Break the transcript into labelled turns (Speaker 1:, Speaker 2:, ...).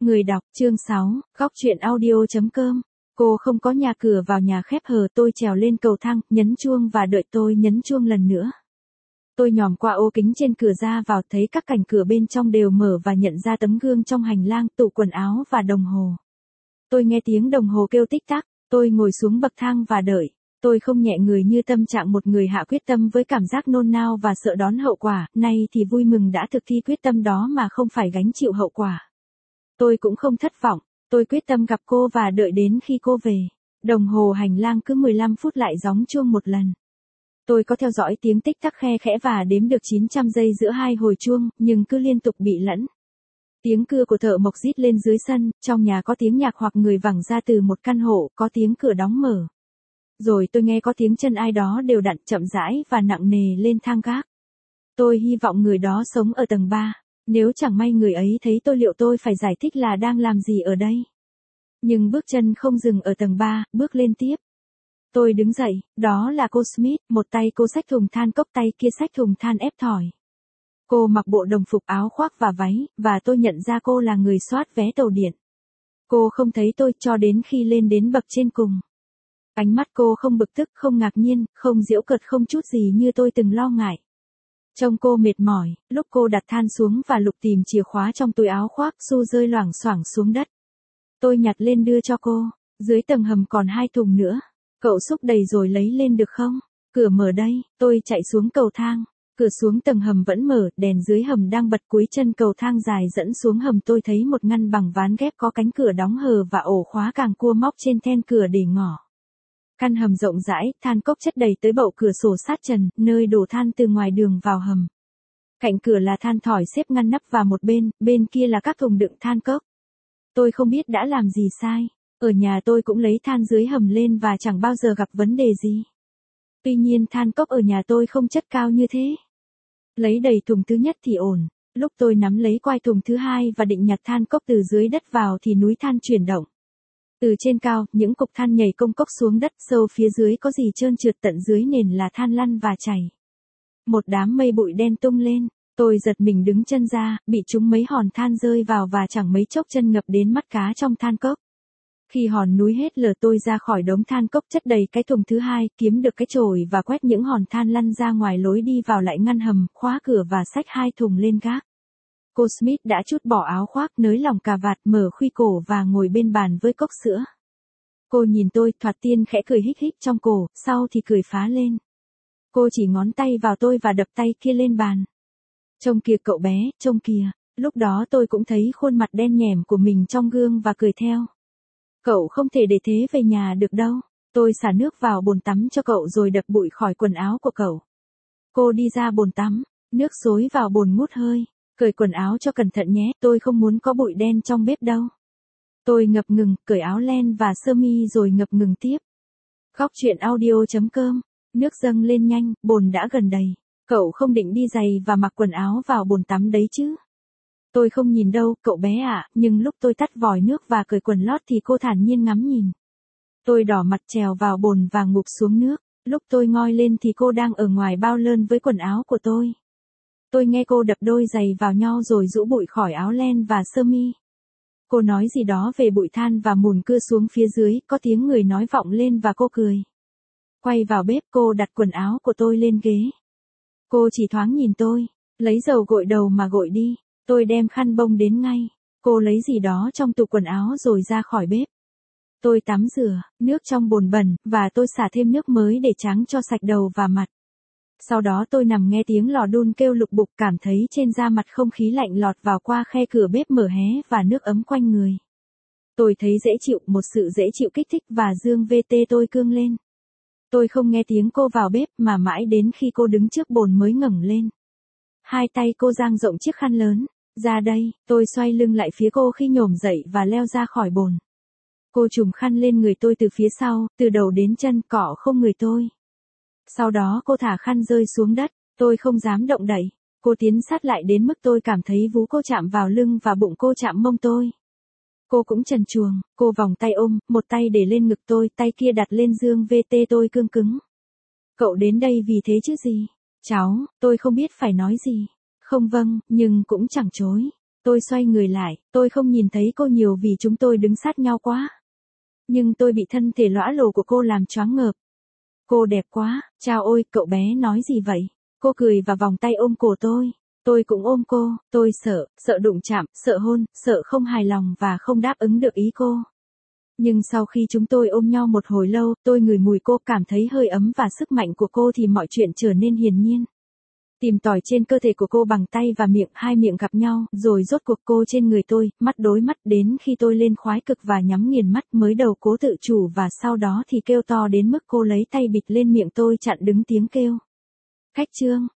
Speaker 1: Người đọc, chương 6, góc truyện audio.com. Cô không có nhà cửa vào nhà khép hờ, tôi trèo lên cầu thang, nhấn chuông và đợi tôi nhấn chuông lần nữa. Tôi nhòm qua ô kính trên cửa ra vào, thấy các cánh cửa bên trong đều mở và nhận ra tấm gương trong hành lang, tủ quần áo và đồng hồ. Tôi nghe tiếng đồng hồ kêu tích tắc, tôi ngồi xuống bậc thang và đợi. Tôi không nhẹ người như tâm trạng một người hạ quyết tâm với cảm giác nôn nao và sợ đón hậu quả, nay thì vui mừng đã thực thi quyết tâm đó mà không phải gánh chịu hậu quả. Tôi cũng không thất vọng, tôi quyết tâm gặp cô và đợi đến khi cô về. Đồng hồ hành lang cứ 15 phút lại gióng chuông một lần. Tôi có theo dõi tiếng tích tắc khe khẽ và đếm được 900 giây giữa hai hồi chuông, nhưng cứ liên tục bị lẫn. Tiếng cưa của thợ mộc rít lên dưới sân, trong nhà có tiếng nhạc hoặc người vẳng ra từ một căn hộ, có tiếng cửa đóng mở. Rồi tôi nghe có tiếng chân ai đó đều đặn chậm rãi và nặng nề lên thang gác. Tôi hy vọng người đó sống ở tầng 3. Nếu chẳng may người ấy thấy tôi liệu tôi phải giải thích là đang làm gì ở đây. Nhưng bước chân không dừng ở tầng 3, bước lên tiếp. Tôi đứng dậy, đó là cô Smith, một tay cô xách thùng than cốc, tay kia xách thùng than ép thỏi. Cô mặc bộ đồng phục áo khoác và váy, và tôi nhận ra cô là người soát vé tàu điện. Cô không thấy tôi cho đến khi lên đến bậc trên cùng. Ánh mắt cô không bực tức, không ngạc nhiên, không giễu cợt, không chút gì như tôi từng lo ngại. Trông cô mệt mỏi, lúc cô đặt than xuống và lục tìm chìa khóa trong túi áo khoác, xu rơi loảng xoảng xuống đất. Tôi nhặt lên đưa cho cô, dưới tầng hầm còn 2 thùng nữa. Cậu xúc đầy rồi lấy lên được không? Cửa mở đây, tôi chạy xuống cầu thang. Cửa xuống tầng hầm vẫn mở, đèn dưới hầm đang bật, cuối chân cầu thang dài dẫn xuống hầm tôi thấy một ngăn bằng ván ghép có cánh cửa đóng hờ và ổ khóa càng cua móc trên then cửa để ngỏ. Căn hầm rộng rãi, than cốc chất đầy tới bậu cửa sổ sát trần, nơi đổ than từ ngoài đường vào hầm. Cạnh cửa là than thỏi xếp ngăn nắp và một bên kia là các thùng đựng than cốc. Tôi không biết đã làm gì sai. Ở nhà tôi cũng lấy than dưới hầm lên và chẳng bao giờ gặp vấn đề gì. Tuy nhiên than cốc ở nhà tôi không chất cao như thế. Lấy đầy thùng thứ nhất thì ổn. Lúc tôi nắm lấy quai thùng thứ hai và định nhặt than cốc từ dưới đất vào thì núi than chuyển động. Từ trên cao, những cục than nhảy công cốc xuống đất, sâu phía dưới có gì trơn trượt, tận dưới nền là than lăn và chảy. Một đám mây bụi đen tung lên, tôi giật mình đứng chân ra, bị trúng mấy hòn than rơi vào và chẳng mấy chốc chân ngập đến mắt cá trong than cốc. Khi hòn núi hết lở tôi ra khỏi đống than cốc chất đầy cái thùng thứ hai, kiếm được cái chổi và quét những hòn than lăn ra ngoài lối đi vào, lại ngăn hầm, khóa cửa và xách 2 thùng lên gác. Cô Smith đã trút bỏ áo khoác, nới lỏng cà vạt, mở khuy cổ và ngồi bên bàn với cốc sữa. Cô nhìn tôi, thoạt tiên khẽ cười hích hích trong cổ, sau thì cười phá lên. Cô chỉ ngón tay vào tôi và đập tay kia lên bàn. Trông kìa cậu bé, trông kìa. Lúc đó tôi cũng thấy khuôn mặt đen nhẻm của mình trong gương và cười theo. Cậu không thể để thế về nhà được đâu. Tôi xả nước vào bồn tắm cho cậu rồi đập bụi khỏi quần áo của cậu. Cô đi ra bồn tắm, nước xối vào bồn ngút hơi. Cởi quần áo cho cẩn thận nhé, tôi không muốn có bụi đen trong bếp đâu. Tôi ngập ngừng, cởi áo len và sơ mi rồi ngập ngừng tiếp. Góc truyện audio.com. Nước dâng lên nhanh, bồn đã gần đầy. Cậu không định đi giày và mặc quần áo vào bồn tắm đấy chứ? Tôi không nhìn đâu, cậu bé ạ, nhưng lúc tôi tắt vòi nước và cởi quần lót thì cô thản nhiên ngắm nhìn. Tôi đỏ mặt trèo vào bồn và ngụp xuống nước. Lúc tôi ngoi lên thì cô đang ở ngoài bao lơn với quần áo của tôi. Tôi nghe cô đập đôi giày vào nhau rồi rũ bụi khỏi áo len và sơ mi. Cô nói gì đó về bụi than và mùn cưa xuống phía dưới, có tiếng người nói vọng lên và cô cười. Quay vào bếp, cô đặt quần áo của tôi lên ghế. Cô chỉ thoáng nhìn tôi, lấy dầu gội đầu mà gội đi. Tôi đem khăn bông đến ngay. Cô lấy gì đó trong tủ quần áo rồi ra khỏi bếp. Tôi tắm rửa, nước trong bồn bẩn, và tôi xả thêm nước mới để tráng cho sạch đầu và mặt. Sau đó tôi nằm nghe tiếng lò đun kêu lục bục, cảm thấy trên da mặt không khí lạnh lọt vào qua khe cửa bếp mở hé và nước ấm quanh người. Tôi thấy dễ chịu, một sự dễ chịu kích thích và dương VT tôi cương lên. Tôi không nghe tiếng cô vào bếp mà mãi đến khi cô đứng trước bồn mới ngẩng lên. Hai tay cô dang rộng chiếc khăn lớn. Ra đây, tôi xoay lưng lại phía cô khi nhổm dậy và leo ra khỏi bồn. Cô trùm khăn lên người tôi từ phía sau, từ đầu đến chân, cọ không người tôi. Sau đó cô thả khăn rơi xuống đất, tôi không dám động đậy. Cô tiến sát lại đến mức tôi cảm thấy vú cô chạm vào lưng và bụng cô chạm mông tôi. Cô cũng trần truồng, cô vòng tay ôm, một tay để lên ngực tôi, tay kia đặt lên dương VT tôi cương cứng. Cậu đến đây vì thế chứ gì? Cháu, tôi không biết phải nói gì. Không vâng, nhưng cũng chẳng chối. Tôi xoay người lại, tôi không nhìn thấy cô nhiều vì chúng tôi đứng sát nhau quá. Nhưng tôi bị thân thể lõa lồ của cô làm choáng ngợp. Cô đẹp quá, chao ôi, cậu bé nói gì vậy? Cô cười và vòng tay ôm cổ tôi. Tôi cũng ôm cô, tôi sợ đụng chạm, sợ hôn, sợ không hài lòng và không đáp ứng được ý cô. Nhưng sau khi chúng tôi ôm nhau một hồi lâu, tôi ngửi mùi cô, cảm thấy hơi ấm và sức mạnh của cô thì mọi chuyện trở nên hiển nhiên. Tìm tòi trên cơ thể của cô bằng tay và miệng, hai miệng gặp nhau, rồi rốt cuộc cô trên người tôi, mắt đối mắt, đến khi tôi lên khoái cực và nhắm nghiền mắt, mới đầu cố tự chủ và sau đó thì kêu to đến mức cô lấy tay bịt lên miệng tôi chặn đứng tiếng kêu. Khách trương.